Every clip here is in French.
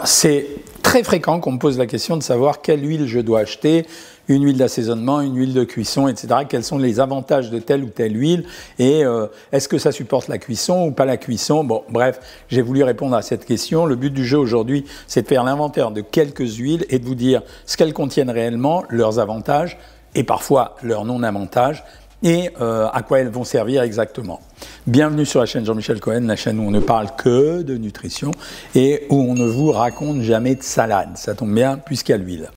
c'est très fréquent qu'on me pose la question de savoir quelle huile je dois acheter, une huile d'assaisonnement, une huile de cuisson, etc. Quels sont les avantages de telle ou telle huile et est-ce que ça supporte la cuisson ou pas la cuisson? Bon, bref, j'ai voulu répondre à cette question. Le but du jeu aujourd'hui, c'est de faire l'inventaire de quelques huiles et de vous dire ce qu'elles contiennent réellement, leurs avantages et parfois leurs non-avantages et à quoi elles vont servir exactement. Bienvenue sur la chaîne Jean-Michel Cohen, la chaîne où on ne parle que de nutrition et où on ne vous raconte jamais de salade. Ça tombe bien puisqu'il y a l'huile.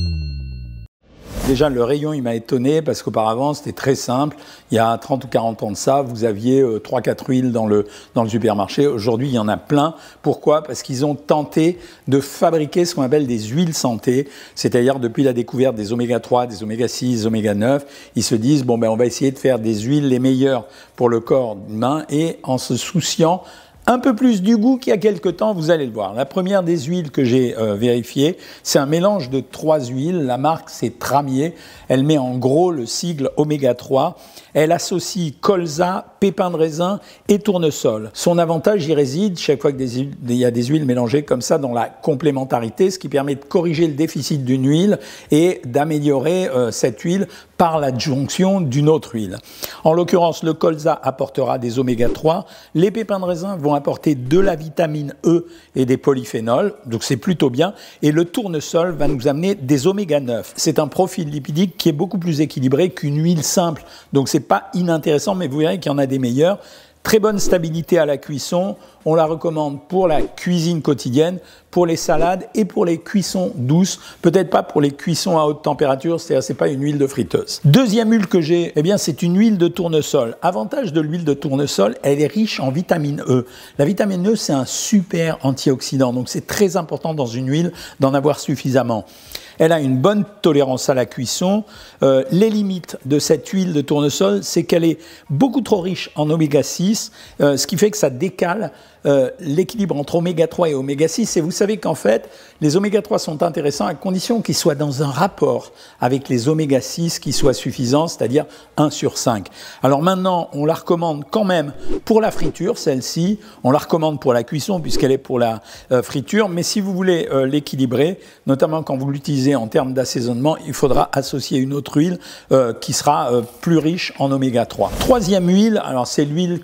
Déjà, le rayon, il m'a étonné parce qu'auparavant, c'était très simple. Il y a 30 ou 40 ans de ça, vous aviez 3-4 huiles dans le supermarché. Aujourd'hui, il y en a plein. Pourquoi? Parce qu'ils ont tenté de fabriquer ce qu'on appelle des huiles santé. C'est-à-dire, depuis la découverte des oméga 3, des oméga 6, des oméga 9, ils se disent, bon, ben, on va essayer de faire des huiles les meilleures pour le corps humain et en se souciant un peu plus du goût qu'il y a quelque temps, vous allez le voir. La première des huiles que j'ai vérifiées, c'est un mélange de 3 huiles. La marque, c'est Tramier. Elle met en gros le sigle oméga 3. Elle associe colza, pépins de raisin et tournesol. Son avantage y réside, chaque fois qu'il y a des huiles mélangées comme ça, dans la complémentarité, ce qui permet de corriger le déficit d'une huile et d'améliorer cette huile par l'adjonction d'une autre huile. En l'occurrence, le colza apportera des oméga 3. Les pépins de raisin vont apporter de la vitamine E et des polyphénols, donc c'est plutôt bien. Et le tournesol va nous amener des oméga 9. C'est un profil lipidique qui est beaucoup plus équilibré qu'une huile simple, donc c'est pas inintéressant, mais vous verrez qu'il y en a des meilleurs. Très bonne stabilité à la cuisson, on la recommande pour la cuisine quotidienne, pour les salades et pour les cuissons douces, peut-être pas pour les cuissons à haute température, c'est-à-dire c'est pas une huile de friteuse. Deuxième huile que j'ai, eh bien c'est une huile de tournesol. Avantage de l'huile de tournesol, elle est riche en vitamine E. La vitamine E, c'est un super antioxydant, donc c'est très important dans une huile d'en avoir suffisamment. Elle a une bonne tolérance à la cuisson. Les limites de cette huile de tournesol, c'est qu'elle est beaucoup trop riche en oméga 6, ce qui fait que ça décale l'équilibre entre oméga 3 et oméga 6. Et vous savez qu'en fait, les oméga 3 sont intéressants à condition qu'ils soient dans un rapport avec les oméga 6 qui soit suffisant, c'est-à-dire 1 sur 5. Alors maintenant, on la recommande quand même pour la friture, celle-ci. On la recommande pour la cuisson puisqu'elle est pour la friture. Mais si vous voulez l'équilibrer, notamment quand vous l'utilisez en termes d'assaisonnement, il faudra associer une autre huile qui sera plus riche en oméga 3. Troisième huile, alors c'est l'huile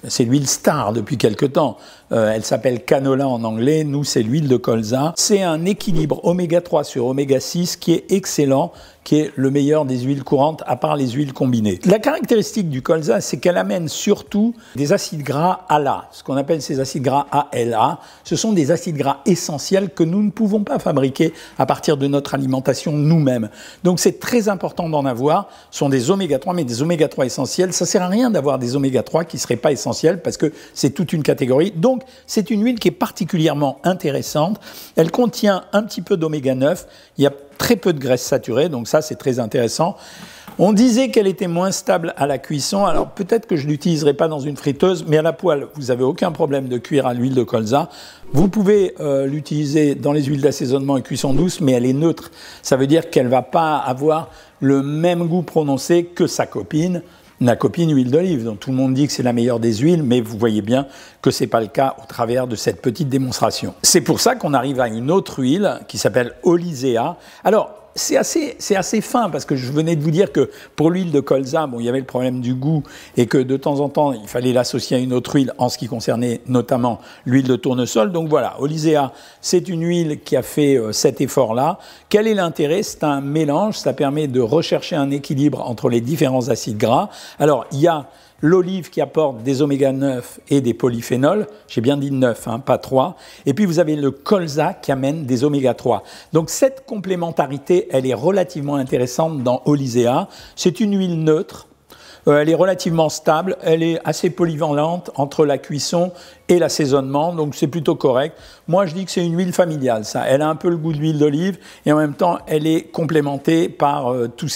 star depuis quelque temps. Elle s'appelle canola en anglais. Nous, c'est l'huile de colza. C'est un équilibre oméga 3 sur oméga 6 qui est excellent, qui est le meilleur des huiles courantes, à part les huiles combinées. La caractéristique du colza, c'est qu'elle amène surtout des acides gras ALA, ce qu'on appelle ces acides gras ALA. Ce sont des acides gras essentiels que nous ne pouvons pas fabriquer à partir de notre alimentation nous-mêmes. Donc c'est très important d'en avoir. Ce sont des oméga 3, mais des oméga 3 essentiels. Ça ne sert à rien d'avoir des oméga 3 qui ne seraient pas essentiels parce que c'est toute une catégorie. Donc c'est une huile qui est particulièrement intéressante. Elle contient un petit peu d'oméga 9. Il y a très peu de graisse saturée, donc ça c'est très intéressant. On disait qu'elle était moins stable à la cuisson, alors peut-être que je ne l'utiliserai pas dans une friteuse, mais à la poêle, vous n'avez aucun problème de cuire à l'huile de colza. Vous pouvez l'utiliser dans les huiles d'assaisonnement et cuisson douce, mais elle est neutre. Ça veut dire qu'elle ne va pas avoir le même goût prononcé que sa copine, la copine huile d'olive. Donc tout le monde dit que c'est la meilleure des huiles, mais vous voyez bien que ce n'est pas le cas au travers de cette petite démonstration. C'est pour ça qu'on arrive à une autre huile qui s'appelle Olisea. Alors, c'est assez fin parce que je venais de vous dire que pour l'huile de colza, bon, il y avait le problème du goût et que de temps en temps, il fallait l'associer à une autre huile en ce qui concernait notamment l'huile de tournesol. Donc voilà, Olisea, c'est une huile qui a fait cet effort-là. Quel est l'intérêt? C'est un mélange, ça permet de rechercher un équilibre entre les différents acides gras. Alors, il y a l'olive qui apporte des oméga 9 et des polyphénols, j'ai bien dit 9, hein, pas 3. Et puis vous avez le colza qui amène des oméga 3. Donc cette complémentarité, elle est relativement intéressante dans Olisea. C'est une huile neutre. Elle est relativement stable, elle est assez polyvalente entre la cuisson et l'assaisonnement, donc c'est plutôt correct. Moi, je dis que c'est une huile familiale, ça. Elle a un peu le goût de l'huile d'olive et en même temps, elle est complémentée par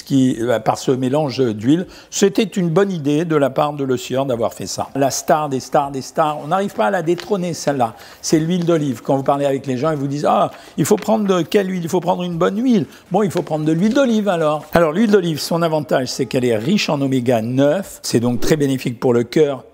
par ce mélange d'huile. C'était une bonne idée de la part de Le Sieur d'avoir fait ça. La star des stars des stars, on n'arrive pas à la détrôner, celle-là. C'est l'huile d'olive. Quand vous parlez avec les gens, ils vous disent « Ah, il faut prendre de quelle huile? Il faut prendre une bonne huile. » Bon, il faut prendre de l'huile d'olive alors. Alors, l'huile d'olive, son avantage, c'est qu'elle est riche en oméga 9. C'est donc très bénéfique pour le cœur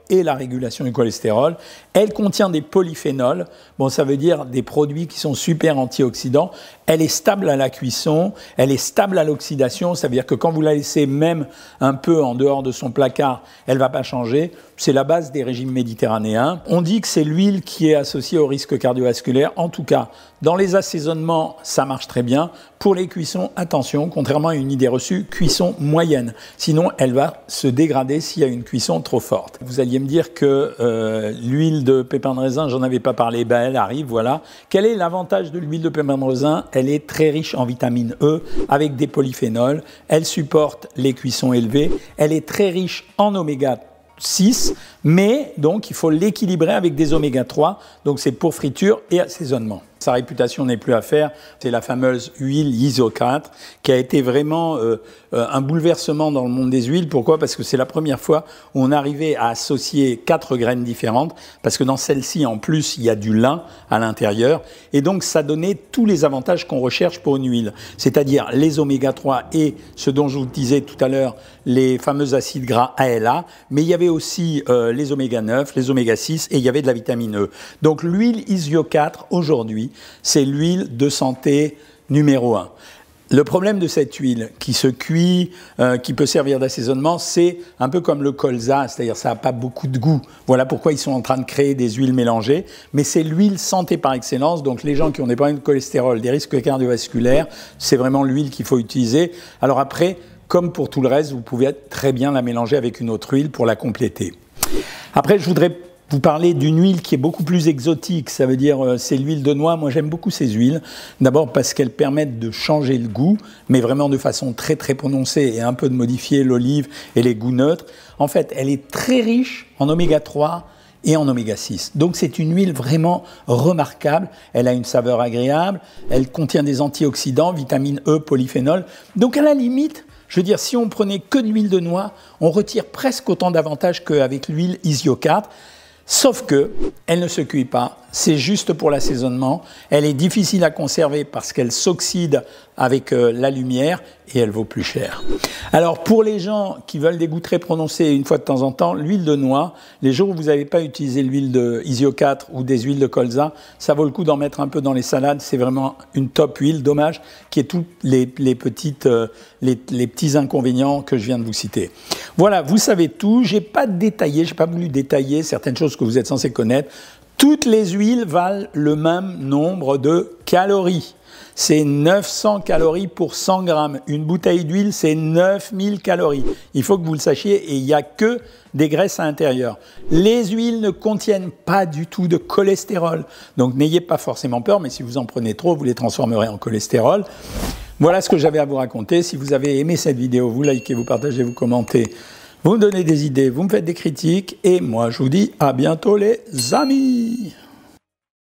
et la régulation du cholestérol. Elle contient des polyphénols, bon, ça veut dire des produits qui sont super antioxydants. Elle est stable à la cuisson, elle est stable à l'oxydation, ça veut dire que quand vous la laissez même un peu en dehors de son placard, elle ne va pas changer. C'est la base des régimes méditerranéens. On dit que c'est l'huile qui est associée au risque cardiovasculaire. En tout cas, dans les assaisonnements, ça marche très bien. Pour les cuissons, attention, contrairement à une idée reçue, cuisson moyenne. Sinon, elle va se dégrader s'il y a une cuisson trop forte. Vous alliez me dire que l'huile de pépins de raisin, j'en avais pas parlé, ben elle arrive, voilà. Quel est l'avantage de l'huile de pépins de raisin? Elle est très riche en vitamine E avec des polyphénols. Elle supporte les cuissons élevées. Elle est très riche en oméga 6, mais donc il faut l'équilibrer avec des oméga 3, donc c'est pour friture et assaisonnement. Sa réputation n'est plus à faire, c'est la fameuse huile ISO4 qui a été vraiment un bouleversement dans le monde des huiles. Pourquoi? Parce que c'est la première fois où on arrivait à associer 4 graines différentes, parce que dans celle-ci, en plus, il y a du lin à l'intérieur, et donc ça donnait tous les avantages qu'on recherche pour une huile, c'est-à-dire les oméga 3 et ce dont je vous disais tout à l'heure, les fameux acides gras ALA, mais il y avait aussi les oméga 9, les oméga 6, et il y avait de la vitamine E. Donc l'huile ISO4, aujourd'hui, c'est l'huile de santé numéro 1. Le problème de cette huile qui se cuit, qui peut servir d'assaisonnement, c'est un peu comme le colza, c'est-à-dire ça n'a pas beaucoup de goût. Voilà pourquoi ils sont en train de créer des huiles mélangées. Mais c'est l'huile santé par excellence, donc les gens qui ont des problèmes de cholestérol, des risques cardiovasculaires, c'est vraiment l'huile qu'il faut utiliser. Alors après, comme pour tout le reste, vous pouvez très bien la mélanger avec une autre huile pour la compléter. Après, je voudrais vous parler d'une huile qui est beaucoup plus exotique, ça veut dire c'est l'huile de noix. Moi j'aime beaucoup ces huiles, d'abord parce qu'elles permettent de changer le goût, mais vraiment de façon très très prononcée et un peu de modifier l'olive et les goûts neutres. En fait, elle est très riche en oméga 3 et en oméga 6. Donc c'est une huile vraiment remarquable, elle a une saveur agréable, elle contient des antioxydants, vitamine E, polyphénol. Donc à la limite, je veux dire, si on prenait que de l'huile de noix, on retire presque autant d'avantages qu'avec l'huile ISO4. Sauf que elle ne se cuit pas, c'est juste pour l'assaisonnement. Elle est difficile à conserver parce qu'elle s'oxyde avec la lumière et elle vaut plus cher. Alors pour les gens qui veulent des goûts très prononcés une fois de temps en temps, l'huile de noix, les jours où vous n'avez pas utilisé l'huile de ISO4 ou des huiles de colza, ça vaut le coup d'en mettre un peu dans les salades, c'est vraiment une top huile. Dommage qu'il y ait tous les petits inconvénients que je viens de vous citer. Voilà, vous savez tout, j'ai pas voulu détailler certaines choses que vous êtes censés connaître. Toutes les huiles valent le même nombre de calories. C'est 900 calories pour 100 grammes. Une bouteille d'huile, c'est 9000 calories. Il faut que vous le sachiez, et il n'y a que des graisses à l'intérieur. Les huiles ne contiennent pas du tout de cholestérol. Donc n'ayez pas forcément peur, mais si vous en prenez trop, vous les transformerez en cholestérol. Voilà ce que j'avais à vous raconter. Si vous avez aimé cette vidéo, vous likez, vous partagez, vous commentez, vous me donnez des idées, vous me faites des critiques, et moi je vous dis à bientôt les amis.